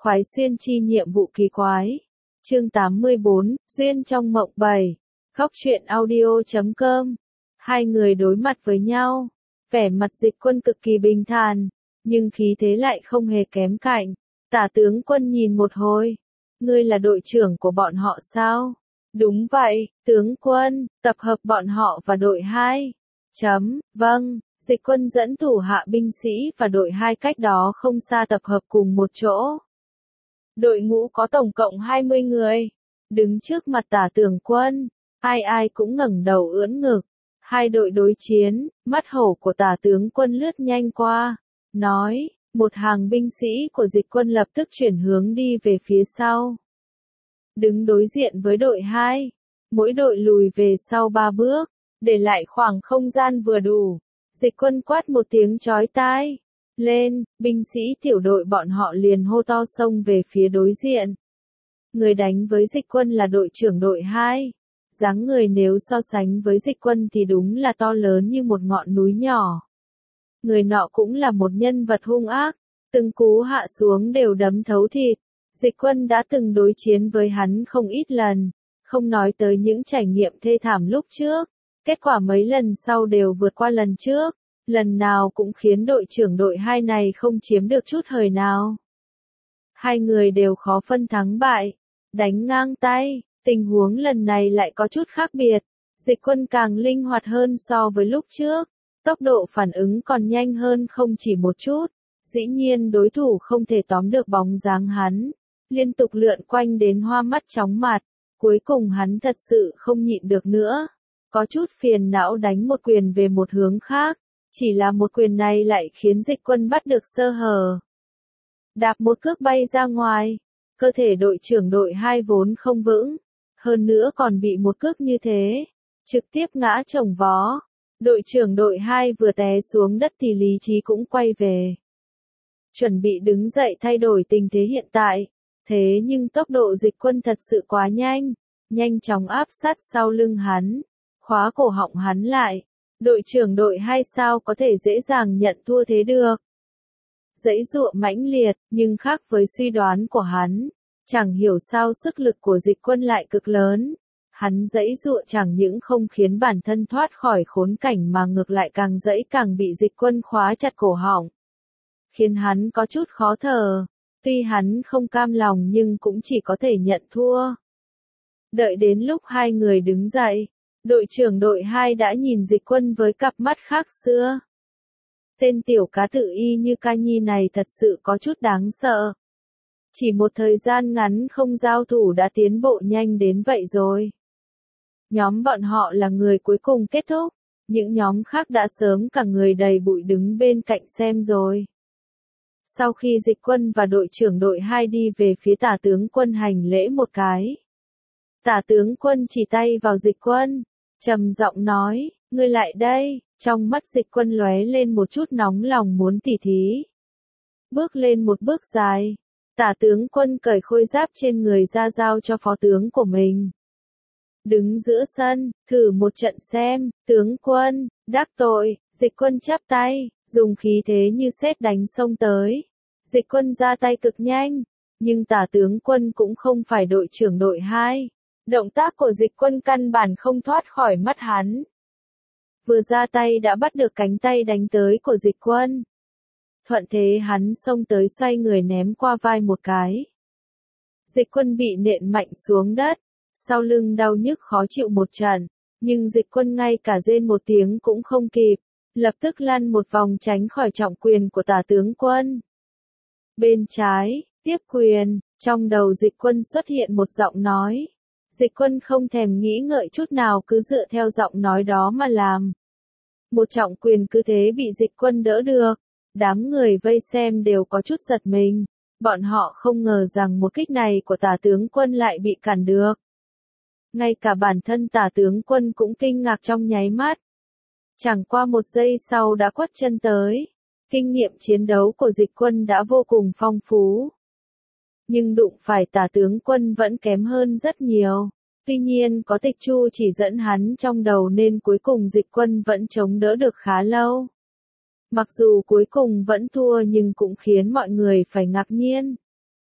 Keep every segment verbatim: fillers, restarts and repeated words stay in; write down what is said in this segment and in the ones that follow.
khoái xuyên chi nhiệm vụ kỳ quái. Chương tám mươi bốn, Duyên trong mộng bảy. Góc truyện audio chấm com. Hai người đối mặt với nhau. Vẻ mặt Dịch Quân cực kỳ bình thản, nhưng khí thế lại không hề kém cạnh. Tả tướng Quân nhìn một hồi. Ngươi là đội trưởng của bọn họ sao? Đúng vậy, tướng quân, tập hợp bọn họ và đội hai. Chấm, vâng. Dịch Quân dẫn thủ hạ binh sĩ và đội hai cách đó không xa tập hợp cùng một chỗ. Đội ngũ có tổng cộng hai mươi người. Đứng trước mặt Tả tướng Quân, ai ai cũng ngẩng đầu ưỡn ngực. Hai đội đối chiến, mắt hổ của Tả tướng Quân lướt nhanh qua. Nói, một hàng binh sĩ của Dịch Quân lập tức chuyển hướng đi về phía sau. Đứng đối diện với đội hai, mỗi đội lùi về sau ba bước, để lại khoảng không gian vừa đủ. Dịch Quân quát một tiếng chói tai. Lên, binh sĩ tiểu đội bọn họ liền hô to xông về phía đối diện. Người đánh với Dịch Quân là đội trưởng đội hai. Dáng người nếu so sánh với Dịch Quân thì đúng là to lớn như một ngọn núi nhỏ. Người nọ cũng là một nhân vật hung ác, từng cú hạ xuống đều đấm thấu thịt. Dịch Quân đã từng đối chiến với hắn không ít lần, không nói tới những trải nghiệm thê thảm lúc trước. Kết quả mấy lần sau đều vượt qua lần trước, lần nào cũng khiến đội trưởng đội hai này không chiếm được chút hời nào. Hai người đều khó phân thắng bại, đánh ngang tay, tình huống lần này lại có chút khác biệt. Dịch Quân càng linh hoạt hơn so với lúc trước, tốc độ phản ứng còn nhanh hơn không chỉ một chút. Dĩ nhiên đối thủ không thể tóm được bóng dáng hắn, liên tục lượn quanh đến hoa mắt chóng mặt, cuối cùng hắn thật sự không nhịn được nữa. Có chút phiền não đánh một quyền về một hướng khác, chỉ là một quyền này lại khiến Dịch Quân bắt được sơ hở. Đạp một cước bay ra ngoài, cơ thể đội trưởng đội hai vốn không vững, hơn nữa còn bị một cước như thế, trực tiếp ngã chồng vó. Đội trưởng đội hai vừa té xuống đất thì lý trí cũng quay về. Chuẩn bị đứng dậy thay đổi tình thế hiện tại, thế nhưng tốc độ Dịch Quân thật sự quá nhanh, nhanh chóng áp sát sau lưng hắn. Khóa cổ họng hắn lại, đội trưởng đội hai sao có thể dễ dàng nhận thua thế được. Giãy giụa mãnh liệt, nhưng khác với suy đoán của hắn, chẳng hiểu sao sức lực của Dịch Quân lại cực lớn. Hắn giãy giụa chẳng những không khiến bản thân thoát khỏi khốn cảnh mà ngược lại càng giãy càng bị Dịch Quân khóa chặt cổ họng, khiến hắn có chút khó thở. Tuy hắn không cam lòng nhưng cũng chỉ có thể nhận thua. Đợi đến lúc hai người đứng dậy, đội trưởng đội hai đã nhìn Dịch Quân với cặp mắt khác xưa. Tên tiểu cá tự y như ca nhi này thật sự có chút đáng sợ. Chỉ một thời gian ngắn không giao thủ đã tiến bộ nhanh đến vậy rồi. Nhóm bọn họ là người cuối cùng kết thúc, những nhóm khác đã sớm cả người đầy bụi đứng bên cạnh xem rồi. Sau khi Dịch Quân và đội trưởng đội hai đi về phía Tả tướng Quân hành lễ một cái. Tả tướng Quân chỉ tay vào Dịch Quân, trầm giọng nói, ngươi lại đây. Trong mắt Dịch Quân lóe lên một chút nóng lòng muốn tỉ thí. Bước lên một bước dài, Tả tướng Quân cởi khôi giáp trên người ra giao cho phó tướng của mình. Đứng giữa sân, thử một trận xem. Tướng quân, đắc tội. Dịch Quân chắp tay, dùng khí thế như sét đánh xông tới. Dịch Quân ra tay cực nhanh, nhưng Tả tướng Quân cũng không phải đội trưởng đội hai. Động tác của Dịch Quân căn bản không thoát khỏi mắt hắn. Vừa ra tay đã bắt được cánh tay đánh tới của Dịch Quân. Thuận thế hắn xông tới xoay người ném qua vai một cái. Dịch Quân bị nện mạnh xuống đất, sau lưng đau nhức khó chịu một trận, nhưng Dịch Quân ngay cả rên một tiếng cũng không kịp, lập tức lăn một vòng tránh khỏi trọng quyền của Tả tướng Quân. Bên trái, tiếp quyền, trong đầu Dịch Quân xuất hiện một giọng nói. Dịch Quân không thèm nghĩ ngợi chút nào cứ dựa theo giọng nói đó mà làm. Một trọng quyền cứ thế bị Dịch Quân đỡ được. Đám người vây xem đều có chút giật mình. Bọn họ không ngờ rằng một kích này của Tả tướng Quân lại bị cản được. Ngay cả bản thân Tả tướng Quân cũng kinh ngạc trong nháy mắt. Chẳng qua một giây sau đã quất chân tới. Kinh nghiệm chiến đấu của Dịch Quân đã vô cùng phong phú. Nhưng đụng phải Tả tướng Quân vẫn kém hơn rất nhiều. Tuy nhiên có Tịch Chu chỉ dẫn hắn trong đầu nên cuối cùng Dịch Quân vẫn chống đỡ được khá lâu. Mặc dù cuối cùng vẫn thua nhưng cũng khiến mọi người phải ngạc nhiên.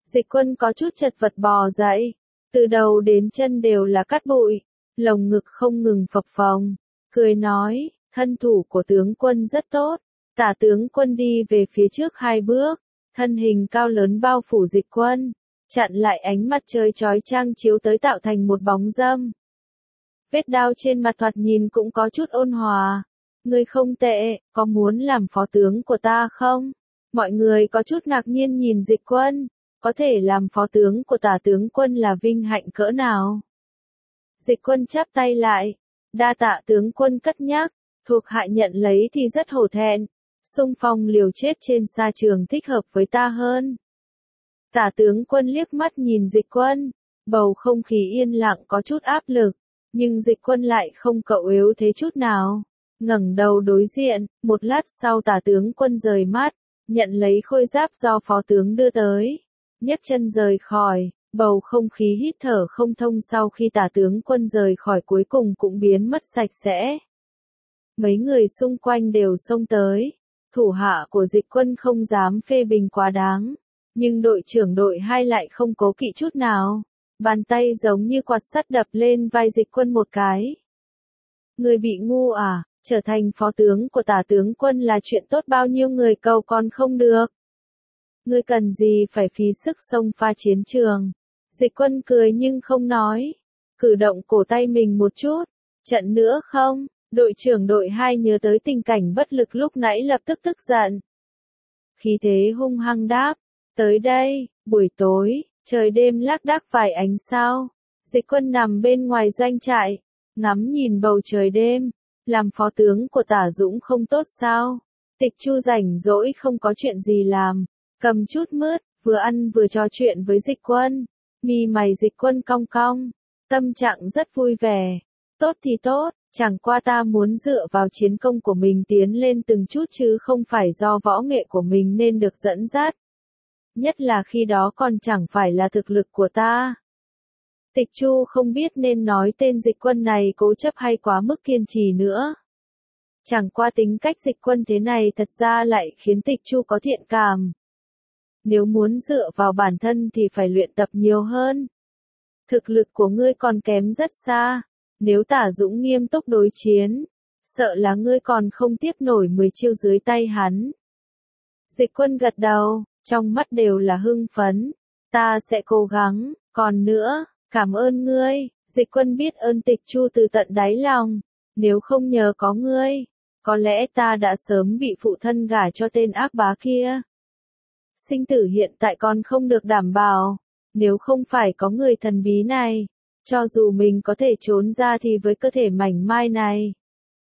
Dịch Quân có chút chật vật bò dậy, từ đầu đến chân đều là cát bụi, lồng ngực không ngừng phập phồng, cười nói, thân thủ của tướng quân rất tốt. Tả tướng quân đi về phía trước hai bước, thân hình cao lớn bao phủ Dịch Quân, chặn lại ánh mặt trời chói chang chiếu tới tạo thành một bóng râm. Vết đao trên mặt thoạt nhìn cũng có chút ôn hòa. Ngươi không tệ, có muốn làm phó tướng của ta không? Mọi người có chút ngạc nhiên nhìn Dịch Quân, có thể làm phó tướng của Tả tướng quân là vinh hạnh cỡ nào? Dịch Quân chắp tay lại, đa tạ tướng quân cất nhắc, thuộc hạ nhận lấy thì rất hổ thẹn, xung phong liều chết trên sa trường thích hợp với ta hơn. Tả tướng quân liếc mắt nhìn Dịch Quân, bầu không khí yên lặng có chút áp lực, nhưng Dịch Quân lại không cậu yếu thế chút nào. Ngẩng đầu đối diện, một lát sau Tả tướng quân rời mắt, nhận lấy khôi giáp do phó tướng đưa tới, nhấc chân rời khỏi, bầu không khí hít thở không thông sau khi Tả tướng quân rời khỏi cuối cùng cũng biến mất sạch sẽ. Mấy người xung quanh đều xông tới, thủ hạ của Dịch Quân không dám phê bình quá đáng, nhưng đội trưởng đội hai lại không cố kỵ chút nào, bàn tay giống như quạt sắt đập lên vai Dịch Quân một cái. Người bị ngu à? Trở thành phó tướng của Tả tướng quân là chuyện tốt bao nhiêu người cầu còn không được. Ngươi cần gì phải phí sức xông pha chiến trường. Dịch Quân cười nhưng không nói. Cử động cổ tay mình một chút. Trận nữa không? Đội trưởng đội hai nhớ tới tình cảnh bất lực lúc nãy lập tức tức giận. Khí thế hung hăng đáp. Tới đây, buổi tối, trời đêm lác đác vài ánh sao. Dịch Quân nằm bên ngoài doanh trại, ngắm nhìn bầu trời đêm. Làm phó tướng của Tả Dũng không tốt sao? Tịch Chu rảnh rỗi không có chuyện gì làm, cầm chút mứt, vừa ăn vừa trò chuyện với Dịch Quân. Mi mày Dịch Quân cong cong, tâm trạng rất vui vẻ. Tốt thì tốt, chẳng qua ta muốn dựa vào chiến công của mình tiến lên từng chút chứ không phải do võ nghệ của mình nên được dẫn dắt. Nhất là khi đó còn chẳng phải là thực lực của ta. Tịch Chu không biết nên nói tên Dịch Quân này cố chấp hay quá mức kiên trì nữa. Chẳng qua tính cách Dịch Quân thế này thật ra lại khiến Tịch Chu có thiện cảm. Nếu muốn dựa vào bản thân thì phải luyện tập nhiều hơn. Thực lực của ngươi còn kém rất xa. Nếu Tả Dũng nghiêm túc đối chiến, sợ là ngươi còn không tiếp nổi mười chiêu dưới tay hắn. Dịch Quân gật đầu, trong mắt đều là hưng phấn. Ta sẽ cố gắng, còn nữa. Cảm ơn ngươi, Dịch Quân biết ơn Tịch Chu từ tận đáy lòng, nếu không nhờ có ngươi, có lẽ ta đã sớm bị phụ thân gả cho tên ác bá kia. Sinh tử hiện tại còn không được đảm bảo, nếu không phải có người thần bí này, cho dù mình có thể trốn ra thì với cơ thể mảnh mai này,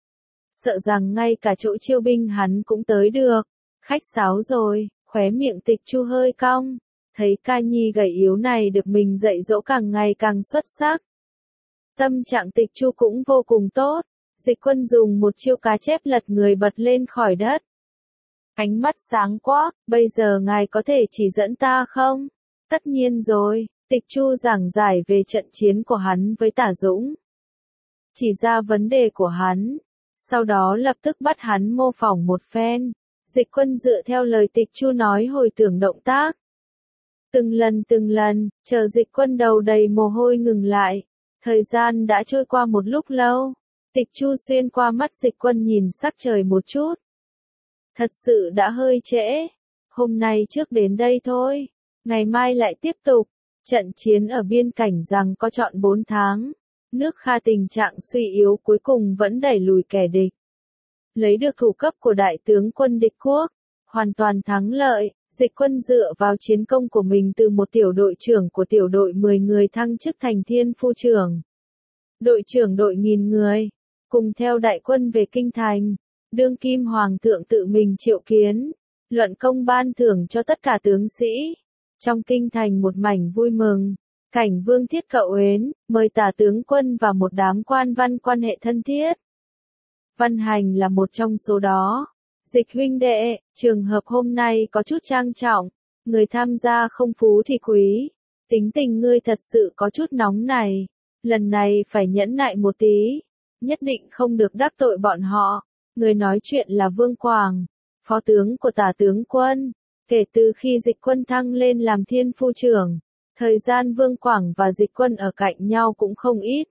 sợ rằng ngay cả chỗ chiêu binh hắn cũng tới được. Khách sáo rồi, khóe miệng Tịch Chu hơi cong. Thấy ca nhi gầy yếu này được mình dạy dỗ càng ngày càng xuất sắc. Tâm trạng Tịch Chu cũng vô cùng tốt. Dịch Quân dùng một chiêu cá chép lật người bật lên khỏi đất. Ánh mắt sáng quắc, bây giờ ngài có thể chỉ dẫn ta không? Tất nhiên rồi, Tịch Chu giảng giải về trận chiến của hắn với Tả Dũng. Chỉ ra vấn đề của hắn, sau đó lập tức bắt hắn mô phỏng một phen. Dịch Quân dựa theo lời Tịch Chu nói hồi tưởng động tác. Từng lần từng lần, chờ Dịch Quân đầu đầy mồ hôi ngừng lại. Thời gian đã trôi qua một lúc lâu. Tịch Chu xuyên qua mắt Dịch Quân nhìn sắc trời một chút. Thật sự đã hơi trễ. Hôm nay trước đến đây thôi. Ngày mai lại tiếp tục. Trận chiến ở biên cảnh rằng có trọn bốn tháng. Nước Kha tình trạng suy yếu cuối cùng vẫn đẩy lùi kẻ địch. Lấy được thủ cấp của đại tướng quân địch quốc. Hoàn toàn thắng lợi. Dịch Quân dựa vào chiến công của mình từ một tiểu đội trưởng của tiểu đội mười người thăng chức thành thiên phu trưởng. Đội trưởng đội nghìn người, cùng theo đại quân về kinh thành, đương kim hoàng thượng tự mình triệu kiến, luận công ban thưởng cho tất cả tướng sĩ. Trong kinh thành một mảnh vui mừng, Cảnh Vương Thiết Cậu Uyến, mời Tả tướng quân và một đám quan văn quan hệ thân thiết. Văn Hành là một trong số đó. Dịch huynh đệ, trường hợp hôm nay có chút trang trọng, người tham gia không phú thì quý, tính tình ngươi thật sự có chút nóng này, lần này phải nhẫn nại một tí, nhất định không được đắc tội bọn họ. Người nói chuyện là Vương Quảng, phó tướng của Tả tướng quân, Kể từ khi Dịch Quân thăng lên làm thiên phu trưởng, thời gian Vương Quảng và Dịch Quân ở cạnh nhau cũng không ít.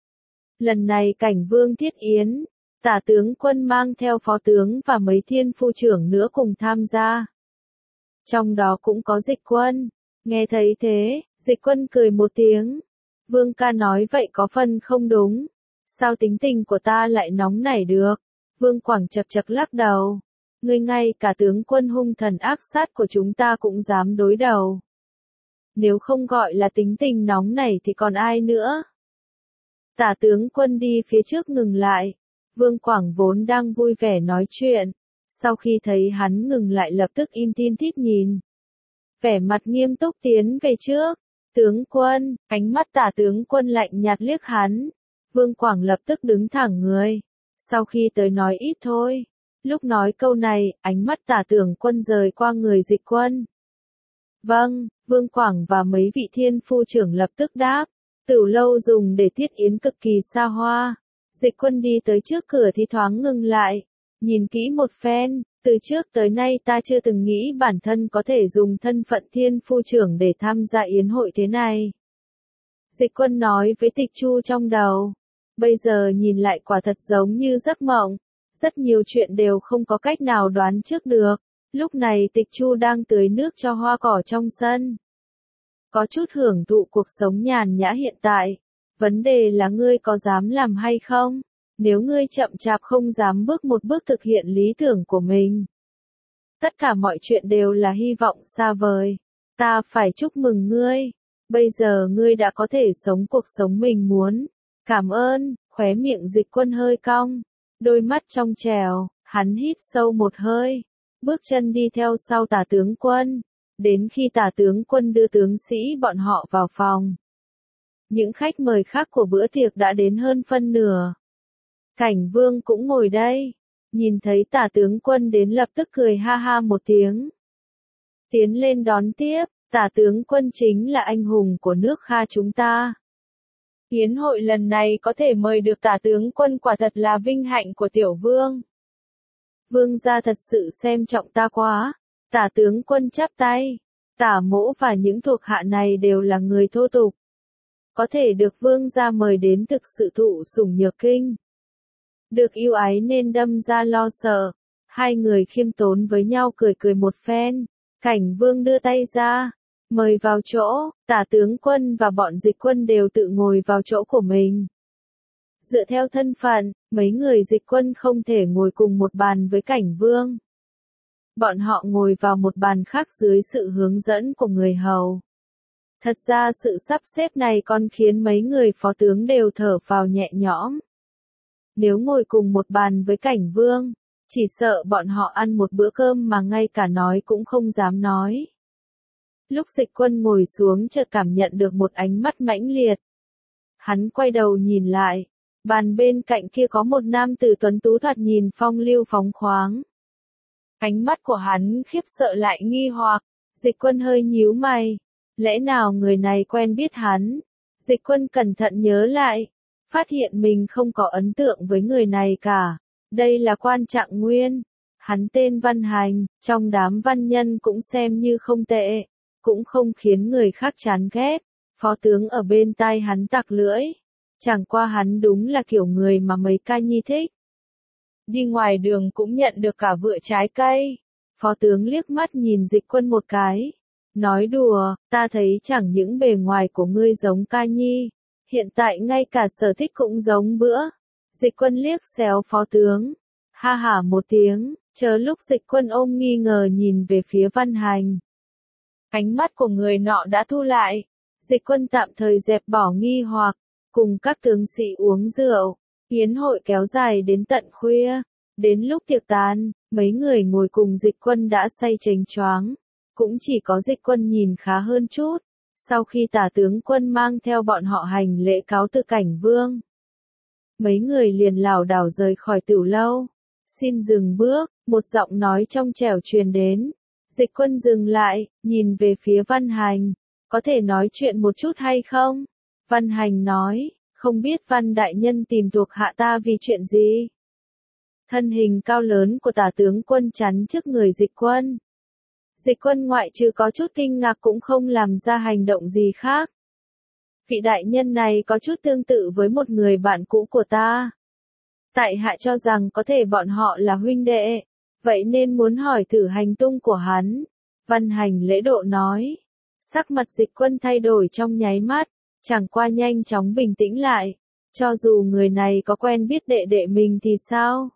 Lần này cảnh Vương Thiết Yến, Tả tướng Quân mang theo phó tướng và mấy thiên phu trưởng nữa cùng tham gia. Trong đó cũng có Dịch Quân. Nghe thấy thế, Dịch Quân cười một tiếng. Vương ca nói vậy có phần không đúng. Sao tính tình của ta lại nóng nảy được? Vương Quảng chật chật lắc đầu. Ngươi ngay cả tướng quân hung thần ác sát của chúng ta cũng dám đối đầu. Nếu không gọi là tính tình nóng nảy thì còn ai nữa? Tả tướng Quân đi phía trước ngừng lại. Vương Quảng vốn đang vui vẻ nói chuyện. Sau khi thấy hắn ngừng lại lập tức im tin tít nhìn. Vẻ mặt nghiêm túc tiến về trước. Tướng quân, ánh mắt Tả tướng Quân lạnh nhạt liếc hắn. Vương Quảng lập tức đứng thẳng người. Sau khi tới nói ít thôi. Lúc nói câu này, ánh mắt Tả tướng Quân rời qua người Dịch Quân. Vâng, Vương Quảng và mấy vị thiên phu trưởng lập tức đáp. Tửu lâu dùng để Thiết Yến cực kỳ xa hoa. Dịch Quân đi tới trước cửa thì thoáng ngừng lại. Nhìn kỹ một phen, từ trước tới nay ta chưa từng nghĩ bản thân có thể dùng thân phận thiên phu trưởng để tham gia yến hội thế này. Dịch Quân nói với Tịch Chu trong đầu. Bây giờ nhìn lại quả thật giống như giấc mộng. Rất nhiều chuyện đều không có cách nào đoán trước được. Lúc này Tịch Chu đang tưới nước cho hoa cỏ trong sân. Có chút hưởng thụ cuộc sống nhàn nhã hiện tại. Vấn đề là ngươi có dám làm hay không? Nếu ngươi chậm chạp không dám bước một bước thực hiện lý tưởng của mình. Tất cả mọi chuyện đều là hy vọng xa vời. Ta phải chúc mừng ngươi. Bây giờ ngươi đã có thể sống cuộc sống mình muốn. Cảm ơn, khóe miệng Dịch Quân hơi cong. Đôi mắt trong trèo, hắn hít sâu một hơi. Bước chân đi theo sau Tả tướng Quân. Đến khi Tả tướng Quân đưa tướng sĩ bọn họ vào phòng. Những khách mời khác của bữa tiệc đã đến hơn phân nửa. Cảnh Vương cũng ngồi đây. Nhìn thấy Tả tướng Quân đến lập tức cười ha ha một tiếng. Tiến lên đón tiếp, Tả tướng Quân chính là anh hùng của nước Kha chúng ta. Yến hội lần này có thể mời được Tả tướng Quân quả thật là vinh hạnh của tiểu vương. Vương gia thật sự xem trọng ta quá. Tả tướng Quân chắp tay. Tả mỗ và những thuộc hạ này đều là người thô tục. Có thể được vương gia mời đến thực sự thụ sủng nhược kinh. Được yêu ái nên đâm ra lo sợ. Hai người khiêm tốn với nhau cười cười một phen. Cảnh Vương đưa tay ra. Mời vào chỗ. Tả tướng Quân và bọn Dịch Quân đều tự ngồi vào chỗ của mình. Dựa theo thân phận, mấy người Dịch Quân không thể ngồi cùng một bàn với Cảnh Vương. Bọn họ ngồi vào một bàn khác dưới sự hướng dẫn của người hầu. Thật ra sự sắp xếp này còn khiến mấy người phó tướng đều thở phào nhẹ nhõm. Nếu ngồi cùng một bàn với Cảnh Vương, chỉ sợ bọn họ ăn một bữa cơm mà ngay cả nói cũng không dám nói. Lúc Dịch Quân ngồi xuống chợt cảm nhận được một ánh mắt mãnh liệt. Hắn quay đầu nhìn lại, bàn bên cạnh kia có một nam tử tuấn tú thoạt nhìn phong lưu phóng khoáng. Ánh mắt của hắn khiếp sợ lại nghi hoặc, Dịch Quân hơi nhíu mày. Lẽ nào người này quen biết hắn? Dịch Quân cẩn thận nhớ lại, phát hiện mình không có ấn tượng với người này cả. Đây là Quan Trạng Nguyên. Hắn tên Văn Hành, trong đám văn nhân cũng xem như không tệ, cũng không khiến người khác chán ghét. Phó tướng ở bên tai hắn tặc lưỡi. Chẳng qua hắn đúng là kiểu người mà mấy ca nhi thích. Đi ngoài đường cũng nhận được cả vựa trái cây. Phó tướng liếc mắt nhìn Dịch Quân một cái. Nói đùa, ta thấy chẳng những bề ngoài của ngươi giống ca nhi. Hiện tại ngay cả sở thích cũng giống bữa. Dịch Quân liếc xéo phó tướng. Ha hả một tiếng, chờ lúc Dịch Quân ôm nghi ngờ nhìn về phía Văn Hành. Ánh mắt của người nọ đã thu lại. Dịch Quân tạm thời dẹp bỏ nghi hoặc, cùng các tướng sĩ uống rượu. Yến hội kéo dài đến tận khuya. Đến lúc tiệc tàn, mấy người ngồi cùng Dịch Quân đã say chềnh choáng. Cũng chỉ có Dịch Quân nhìn khá hơn chút. Sau khi Tả tướng Quân mang theo bọn họ hành lễ cáo từ Cảnh Vương, mấy người liền lảo đảo rời khỏi tửu lâu. Xin dừng bước, một giọng nói trong trẻo truyền đến. Dịch Quân dừng lại, nhìn về phía Văn Hành. Có thể nói chuyện một chút hay không? Văn Hành nói, không biết Văn đại nhân tìm thuộc hạ ta vì chuyện gì? Thân hình cao lớn của Tả tướng Quân chắn trước người Dịch Quân. Dịch Quân ngoại trừ có chút kinh ngạc cũng không làm ra hành động gì khác. Vị đại nhân này có chút tương tự với một người bạn cũ của ta. Tại hạ cho rằng có thể bọn họ là huynh đệ, vậy nên muốn hỏi thử hành tung của hắn. Văn Hành lễ độ nói. Sắc mặt Dịch Quân thay đổi trong nháy mắt, chẳng qua nhanh chóng bình tĩnh lại. Cho dù người này có quen biết đệ đệ mình thì sao?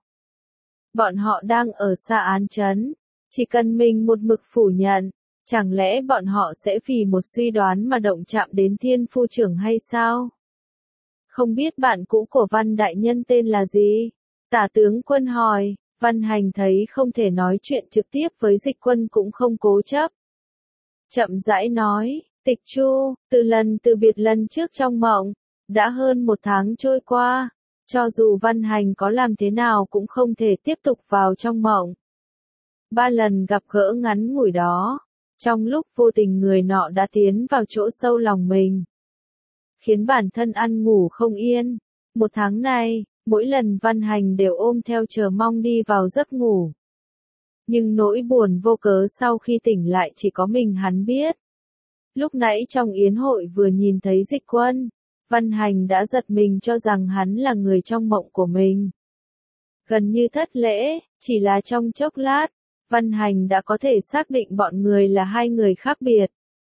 Bọn họ đang ở xa Án Trấn, chỉ cần mình một mực phủ nhận, chẳng lẽ bọn họ sẽ vì một suy đoán mà động chạm đến Thiên Phu Trưởng hay sao? Không biết bạn cũ của Văn đại nhân tên là gì? Tả tướng Quân hỏi. Văn Hành thấy không thể nói chuyện trực tiếp với Dịch Quân cũng không cố chấp. Chậm rãi nói, Tịch Chu, từ lần từ biệt lần trước trong mộng, đã hơn một tháng trôi qua, cho dù Văn Hành có làm thế nào cũng không thể tiếp tục vào trong mộng. Ba lần gặp gỡ ngắn ngủi đó, trong lúc vô tình người nọ đã tiến vào chỗ sâu lòng mình, khiến bản thân ăn ngủ không yên. Một tháng này, mỗi lần Văn Hành đều ôm theo chờ mong đi vào giấc ngủ. Nhưng nỗi buồn vô cớ sau khi tỉnh lại chỉ có mình hắn biết. Lúc nãy trong yến hội vừa nhìn thấy Dịch Quân, Văn Hành đã giật mình cho rằng hắn là người trong mộng của mình. Gần như thất lễ, chỉ là trong chốc lát, Văn Hành đã có thể xác định bọn người là hai người khác biệt.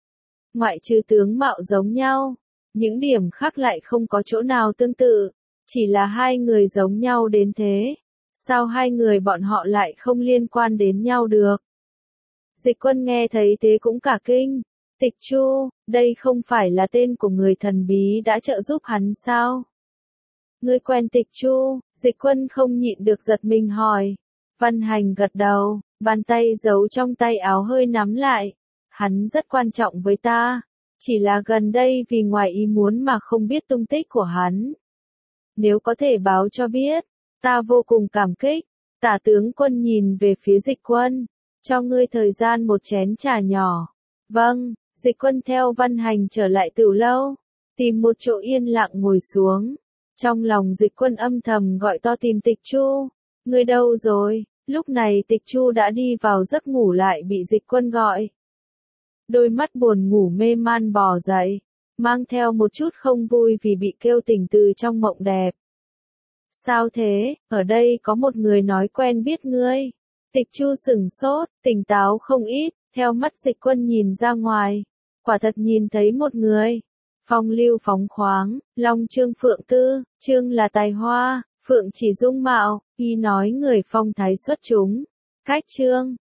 Ngoại trừ tướng mạo giống nhau, những điểm khác lại không có chỗ nào tương tự, chỉ là hai người giống nhau đến thế. Sao hai người bọn họ lại không liên quan đến nhau được? Dịch Quân nghe thấy thế cũng cả kinh. Tịch Chu, đây không phải là tên của người thần bí đã trợ giúp hắn sao? Ngươi quen Tịch Chu? Dịch Quân không nhịn được giật mình hỏi. Văn Hành gật đầu, bàn tay giấu trong tay áo hơi nắm lại. Hắn rất quan trọng với ta, chỉ là gần đây vì ngoài ý muốn mà không biết tung tích của hắn. Nếu có thể báo cho biết, ta vô cùng cảm kích. Tả tướng Quân nhìn về phía Dịch Quân, cho ngươi thời gian một chén trà nhỏ. Vâng. Dịch Quân theo Văn Hành trở lại Tửu lâu, tìm một chỗ yên lặng ngồi xuống. Trong lòng Dịch Quân âm thầm gọi to tìm Tịch Chu. Ngươi đâu rồi? Lúc này Tịch Chu đã đi vào giấc ngủ lại bị Dịch Quân gọi. Đôi mắt buồn ngủ mê man bò dậy, mang theo một chút không vui vì bị kêu tỉnh từ trong mộng đẹp. Sao thế? Ở đây có một người nói quen biết ngươi. Tịch Chu sửng sốt, tỉnh táo không ít. Theo mắt Dịch Quân nhìn ra ngoài, quả thật nhìn thấy một người. Phong lưu phóng khoáng, long trương phượng tư, trương là tài hoa, phượng chỉ dung mạo, y nói người phong thái xuất chúng. Cách trương,